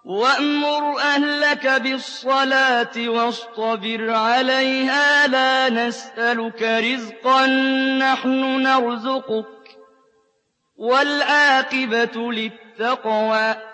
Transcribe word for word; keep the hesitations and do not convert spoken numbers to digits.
وَأْمُرْ أَهْلَكَ بِالصَّلَاةِ وَاصْطَبِرْ عَلَيْهَا ۖ لَا نَسْأَلُكَ رِزْقًا نَّحْنُ نَرْزُقُكَ ۗ وَالْعَاقِبَةُ لِلتَّقْوَىٰ